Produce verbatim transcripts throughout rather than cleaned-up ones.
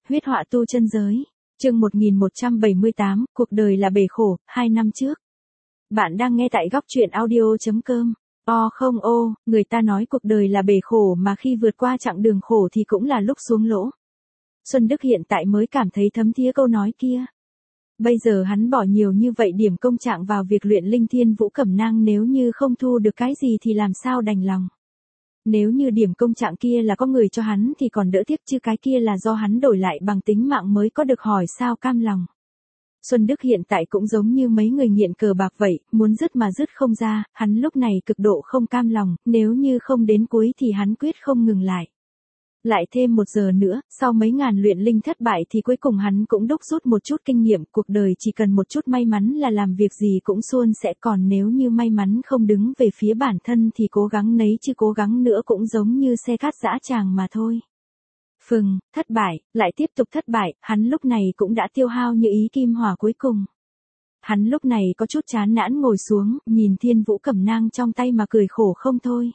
huyết họa tu chân giới. Chương một nghìn một trăm bảy mươi tám, cuộc đời là bể khổ, hai năm trước. Bạn đang nghe tại góc truyện audio chấm com. O không ô, người ta nói cuộc đời là bể khổ mà khi vượt qua chặng đường khổ thì cũng là lúc xuống lỗ. Xuân Đức hiện tại mới cảm thấy thấm thía câu nói kia. Bây giờ hắn bỏ nhiều như vậy điểm công trạng vào việc luyện linh thiên vũ cẩm nang, nếu như không thu được cái gì thì làm sao đành lòng. Nếu như điểm công trạng kia là có người cho hắn thì còn đỡ tiếc, chứ cái kia là do hắn đổi lại bằng tính mạng mới có được, hỏi sao cam lòng. Xuân Đức hiện tại cũng giống như mấy người nghiện cờ bạc vậy, muốn dứt mà dứt không ra, hắn lúc này cực độ không cam lòng, nếu như không đến cuối thì hắn quyết không ngừng lại. Lại thêm một giờ nữa, sau mấy ngàn luyện linh thất bại thì cuối cùng hắn cũng đúc rút một chút kinh nghiệm, cuộc đời chỉ cần một chút may mắn là làm việc gì cũng suôn sẻ, còn nếu như may mắn không đứng về phía bản thân thì cố gắng nấy chứ cố gắng nữa cũng giống như xe cát dã tràng mà thôi. Phừng, thất bại, lại tiếp tục thất bại, hắn lúc này cũng đã tiêu hao như ý kim hỏa cuối cùng. Hắn lúc này có chút chán nản ngồi xuống, nhìn thiên vũ cẩm nang trong tay mà cười khổ không thôi.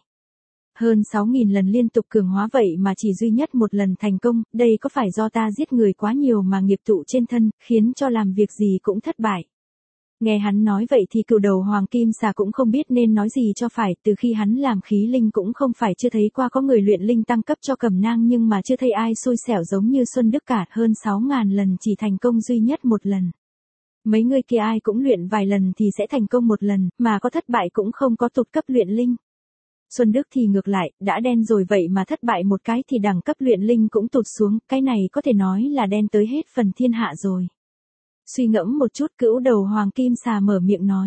Hơn sáu nghìn lần liên tục cường hóa vậy mà chỉ duy nhất một lần thành công, đây có phải do ta giết người quá nhiều mà nghiệp tụ trên thân, khiến cho làm việc gì cũng thất bại. Nghe hắn nói vậy thì cựu đầu hoàng kim xà cũng không biết nên nói gì cho phải, từ khi hắn làm khí linh cũng không phải chưa thấy qua có người luyện linh tăng cấp cho cẩm nang, nhưng mà chưa thấy ai xui xẻo giống như Xuân Đức cả, hơn sáu ngàn lần chỉ thành công duy nhất một lần. Mấy người kia ai cũng luyện vài lần thì sẽ thành công một lần, mà có thất bại cũng không có tụt cấp luyện linh. Xuân Đức thì ngược lại, đã đen rồi vậy mà thất bại một cái thì đẳng cấp luyện linh cũng tụt xuống, cái này có thể nói là đen tới hết phần thiên hạ rồi. Suy ngẫm một chút, cữu đầu hoàng kim xà mở miệng nói.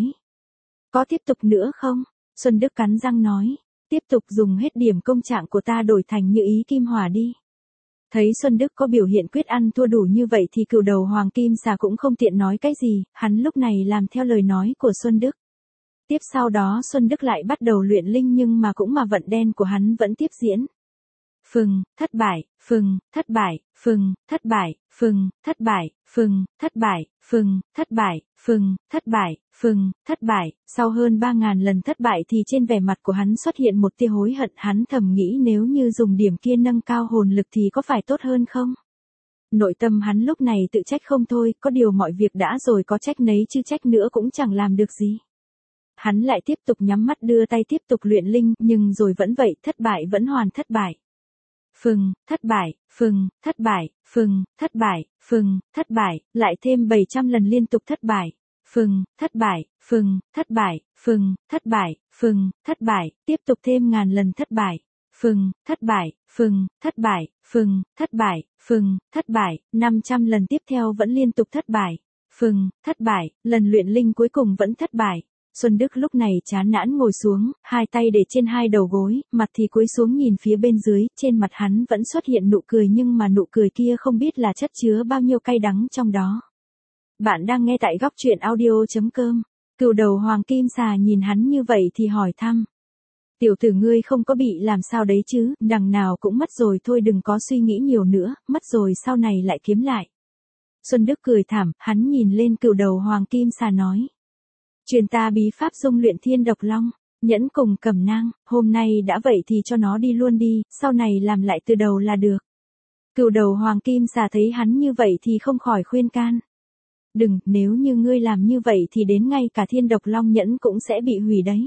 Có tiếp tục nữa không? Xuân Đức cắn răng nói. Tiếp tục, dùng hết điểm công trạng của ta đổi thành như ý kim hỏa đi. Thấy Xuân Đức có biểu hiện quyết ăn thua đủ như vậy thì cựu đầu hoàng kim xà cũng không tiện nói cái gì, hắn lúc này làm theo lời nói của Xuân Đức. Tiếp sau đó Xuân Đức lại bắt đầu luyện linh, nhưng mà cũng mà vận đen của hắn vẫn tiếp diễn. Phừng, thất bại, phừng, thất bại, phừng, thất bại, phừng, thất bại, phừng, thất bại, phừng, thất bại, phừng, thất bại, phừng, thất bại. Sau hơn ba ngàn lần thất bại thì trên vẻ mặt của hắn xuất hiện một tia hối hận, hắn thầm nghĩ nếu như dùng điểm kia nâng cao hồn lực thì có phải tốt hơn không? Nội tâm hắn lúc này tự trách không thôi, có điều mọi việc đã rồi có trách nấy chứ trách nữa cũng chẳng làm được gì. Hắn lại tiếp tục nhắm mắt đưa tay tiếp tục luyện linh, nhưng rồi vẫn vậy, thất bại vẫn hoàn thất bại. Phừng, thất bại, phừng, thất bại, phừng, thất bại, phừng, thất bại, lại thêm bảy trăm lần liên tục thất bại. Phừng, thất bại, phừng, thất bại, phừng, thất bại, phừng, thất bại, tiếp tục thêm ngàn lần thất bại. Phừng, thất bại, phừng, thất bại, phừng, thất bại, phừng, thất bại, năm trăm lần tiếp theo vẫn liên tục thất bại. Phừng, thất bại, lần luyện linh cuối cùng vẫn thất bại. Xuân Đức lúc này chán nản ngồi xuống, hai tay để trên hai đầu gối, mặt thì cúi xuống nhìn phía bên dưới, trên mặt hắn vẫn xuất hiện nụ cười, nhưng mà nụ cười kia không biết là chất chứa bao nhiêu cay đắng trong đó. Bạn đang nghe tại góc truyện audio chấm com. Cựu đầu hoàng kim xà nhìn hắn như vậy thì hỏi thăm. Tiểu tử ngươi không có bị làm sao đấy chứ, đằng nào cũng mất rồi thôi, đừng có suy nghĩ nhiều nữa, mất rồi sau này lại kiếm lại. Xuân Đức cười thảm, hắn nhìn lên cựu đầu hoàng kim xà nói. Truyền ta bí pháp dung luyện thiên độc long, nhẫn cùng cẩm nang, hôm nay đã vậy thì cho nó đi luôn đi, sau này làm lại từ đầu là được. Cựu đầu hoàng kim xà thấy hắn như vậy thì không khỏi khuyên can. Đừng, nếu như ngươi làm như vậy thì đến ngay cả thiên độc long nhẫn cũng sẽ bị hủy đấy.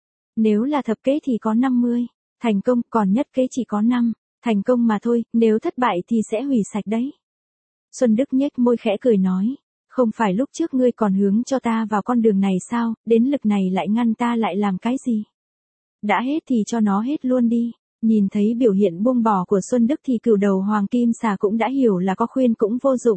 Nếu là thập kế thì có năm mươi, thành công, còn nhất kế chỉ có năm, thành công mà thôi, nếu thất bại thì sẽ hủy sạch đấy. Xuân Đức nhếch môi khẽ cười nói. Không phải lúc trước ngươi còn hướng cho ta vào con đường này sao, đến lực này lại ngăn ta lại làm cái gì? Đã hết thì cho nó hết luôn đi. Nhìn thấy biểu hiện buông bỏ của Xuân Đức thì cựu đầu hoàng kim xà cũng đã hiểu là có khuyên cũng vô dụng.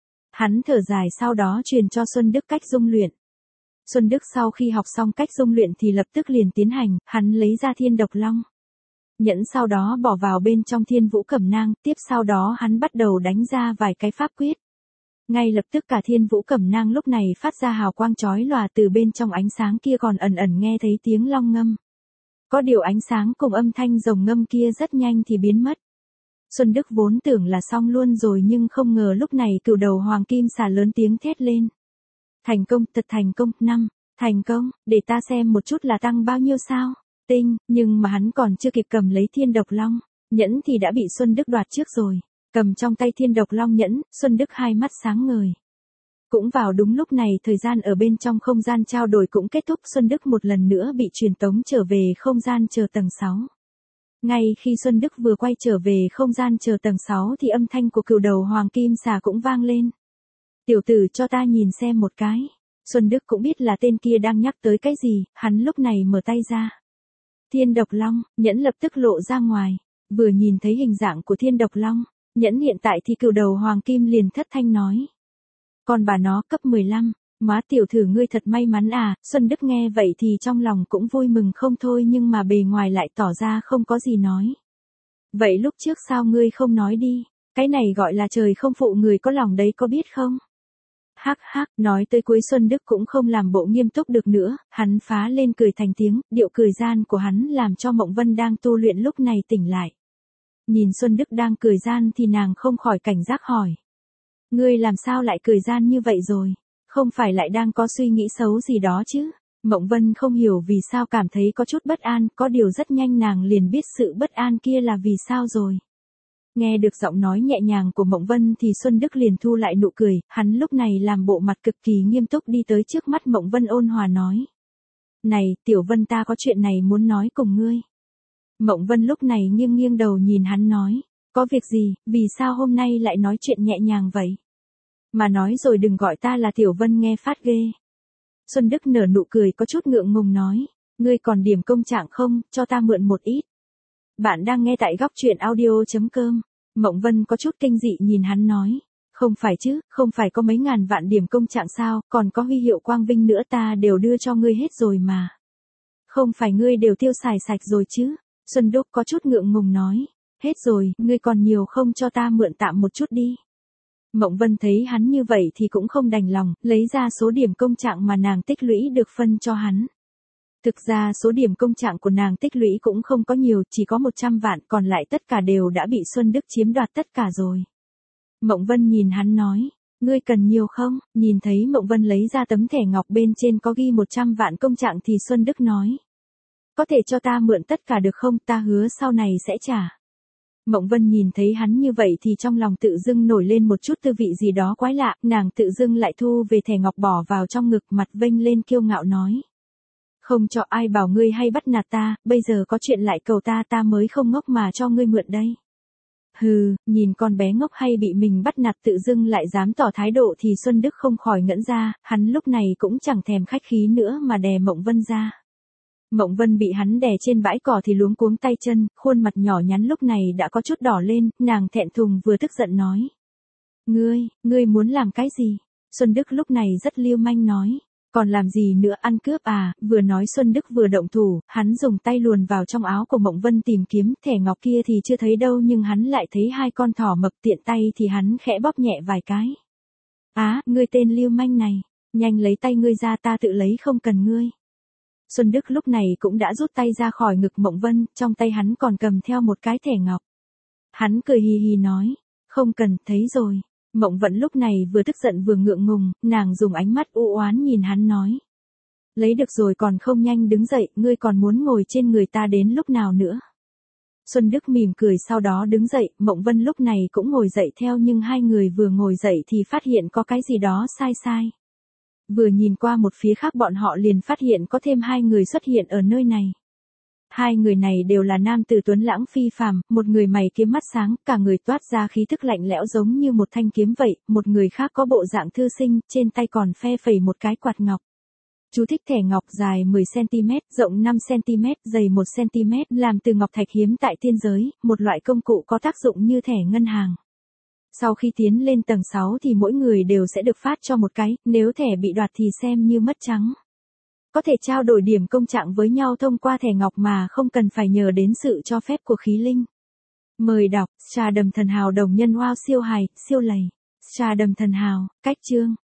Hắn thở dài sau đó truyền cho Xuân Đức cách dung luyện. Xuân Đức sau khi học xong cách dung luyện thì lập tức liền tiến hành, hắn lấy ra thiên độc long nhẫn, sau đó bỏ vào bên trong thiên vũ cẩm nang, tiếp sau đó hắn bắt đầu đánh ra vài cái pháp quyết. Ngay lập tức cả thiên vũ cẩm nang lúc này phát ra hào quang chói lòa, từ bên trong ánh sáng kia còn ẩn ẩn nghe thấy tiếng long ngâm. Có điều ánh sáng cùng âm thanh rồng ngâm kia rất nhanh thì biến mất. Xuân Đức vốn tưởng là xong luôn rồi nhưng không ngờ lúc này cựu đầu hoàng kim xà lớn tiếng thét lên. Thành công, thật thành công, năm, thành công, để ta xem một chút là tăng bao nhiêu sao, tinh, nhưng mà hắn còn chưa kịp cầm lấy thiên độc long nhẫn thì đã bị Xuân Đức đoạt trước rồi. Cầm trong tay Thiên Độc Long nhẫn, Xuân Đức hai mắt sáng ngời. Cũng vào đúng lúc này thời gian ở bên trong không gian trao đổi cũng kết thúc, Xuân Đức một lần nữa bị truyền tống trở về không gian chờ tầng sáu. Ngay khi Xuân Đức vừa quay trở về không gian chờ tầng sáu thì âm thanh của Cửu Đầu Hoàng Kim Xà cũng vang lên. Tiểu tử, cho ta nhìn xem một cái. Xuân Đức cũng biết là tên kia đang nhắc tới cái gì, hắn lúc này mở tay ra. Thiên Độc Long, nhẫn lập tức lộ ra ngoài. Vừa nhìn thấy hình dạng của Thiên Độc Long, nhẫn hiện tại thì Cửu Đầu Hoàng Kim liền thất thanh nói. Còn bà nó cấp mười lăm, má tiểu thử ngươi thật may mắn à. Xuân Đức nghe vậy thì trong lòng cũng vui mừng không thôi, nhưng mà bề ngoài lại tỏ ra không có gì nói. Vậy lúc trước sao ngươi không nói đi, cái này gọi là trời không phụ người có lòng đấy có biết không? Hắc hắc, nói tới cuối Xuân Đức cũng không làm bộ nghiêm túc được nữa, hắn phá lên cười thành tiếng, điệu cười gian của hắn làm cho Mộng Vân đang tu luyện lúc này tỉnh lại. Nhìn Xuân Đức đang cười gian thì nàng không khỏi cảnh giác hỏi. Ngươi làm sao lại cười gian như vậy rồi? Không phải lại đang có suy nghĩ xấu gì đó chứ? Mộng Vân không hiểu vì sao cảm thấy có chút bất an, có điều rất nhanh nàng liền biết sự bất an kia là vì sao rồi. Nghe được giọng nói nhẹ nhàng của Mộng Vân thì Xuân Đức liền thu lại nụ cười, hắn lúc này làm bộ mặt cực kỳ nghiêm túc đi tới trước mắt Mộng Vân ôn hòa nói. Này, Tiểu Vân, ta có chuyện này muốn nói cùng ngươi. Mộng Vân lúc này nghiêng nghiêng đầu nhìn hắn nói. Có việc gì, vì sao hôm nay lại nói chuyện nhẹ nhàng vậy? Mà nói rồi đừng gọi ta là Tiểu Vân nghe phát ghê. Xuân Đức nở nụ cười có chút ngượng ngùng nói. Ngươi còn điểm công trạng không, cho ta mượn một ít. Bạn đang nghe tại góc truyện audio.com. Mộng Vân có chút kinh dị nhìn hắn nói. Không phải chứ, không phải có mấy ngàn vạn điểm công trạng sao, còn có huy hiệu quang vinh nữa ta đều đưa cho ngươi hết rồi mà. Không phải ngươi đều tiêu xài sạch rồi chứ? Xuân Đức có chút ngượng ngùng nói. Hết rồi, ngươi còn nhiều không, cho ta mượn tạm một chút đi. Mộng Vân thấy hắn như vậy thì cũng không đành lòng, lấy ra số điểm công trạng mà nàng tích lũy được phân cho hắn. Thực ra số điểm công trạng của nàng tích lũy cũng không có nhiều, chỉ có một trăm vạn, còn lại tất cả đều đã bị Xuân Đức chiếm đoạt tất cả rồi. Mộng Vân nhìn hắn nói, ngươi cần nhiều không? Nhìn thấy Mộng Vân lấy ra tấm thẻ ngọc bên trên có ghi một trăm vạn công trạng thì Xuân Đức nói. Có thể cho ta mượn tất cả được không, ta hứa sau này sẽ trả. Mộng Vân nhìn thấy hắn như vậy thì trong lòng tự dưng nổi lên một chút tư vị gì đó quái lạ, nàng tự dưng lại thu về thẻ ngọc bỏ vào trong ngực, mặt vênh lên kiêu ngạo nói. Không cho ai bảo ngươi hay bắt nạt ta, bây giờ có chuyện lại cầu ta, ta mới không ngốc mà cho ngươi mượn đây. Hừ, nhìn con bé ngốc hay bị mình bắt nạt tự dưng lại dám tỏ thái độ thì Xuân Đức không khỏi ngẩn ra, hắn lúc này cũng chẳng thèm khách khí nữa mà đè Mộng Vân ra. Mộng Vân bị hắn đè trên bãi cỏ thì luống cuống tay chân, khuôn mặt nhỏ nhắn lúc này đã có chút đỏ lên, nàng thẹn thùng vừa tức giận nói. Ngươi, ngươi muốn làm cái gì? Xuân Đức lúc này rất liêu manh nói. Còn làm gì nữa, ăn cướp à? Vừa nói Xuân Đức vừa động thủ, hắn dùng tay luồn vào trong áo của Mộng Vân tìm kiếm, thẻ ngọc kia thì chưa thấy đâu nhưng hắn lại thấy hai con thỏ mập, tiện tay thì hắn khẽ bóp nhẹ vài cái. Á, ngươi tên liêu manh này, nhanh lấy tay ngươi ra, ta tự lấy không cần ngươi. Xuân Đức lúc này cũng đã rút tay ra khỏi ngực Mộng Vân, trong tay hắn còn cầm theo một cái thẻ ngọc. Hắn cười hì hì nói, không cần, thấy rồi. Mộng Vân lúc này vừa tức giận vừa ngượng ngùng, nàng dùng ánh mắt u oán nhìn hắn nói. Lấy được rồi còn không nhanh đứng dậy, ngươi còn muốn ngồi trên người ta đến lúc nào nữa. Xuân Đức mỉm cười sau đó đứng dậy, Mộng Vân lúc này cũng ngồi dậy theo nhưng hai người vừa ngồi dậy thì phát hiện có cái gì đó sai sai. Vừa nhìn qua một phía khác bọn họ liền phát hiện có thêm hai người xuất hiện ở nơi này. Hai người này đều là nam tử tuấn lãng phi phàm, một người mày kiếm mắt sáng, cả người toát ra khí thức lạnh lẽo giống như một thanh kiếm vậy, một người khác có bộ dạng thư sinh, trên tay còn phe phẩy một cái quạt ngọc. Chú thích: thẻ ngọc dài mười xăng-ti-mét, rộng năm xăng-ti-mét, dày một xăng-ti-mét, làm từ ngọc thạch hiếm tại tiên giới, một loại công cụ có tác dụng như thẻ ngân hàng. Sau khi tiến lên tầng sáu thì mỗi người đều sẽ được phát cho một cái, nếu thẻ bị đoạt thì xem như mất trắng. Có thể trao đổi điểm công trạng với nhau thông qua thẻ ngọc mà không cần phải nhờ đến sự cho phép của khí linh. Mời đọc, trà đầm thần hào đồng nhân wow siêu hài, siêu lầy. Trà đầm thần hào, cách chương.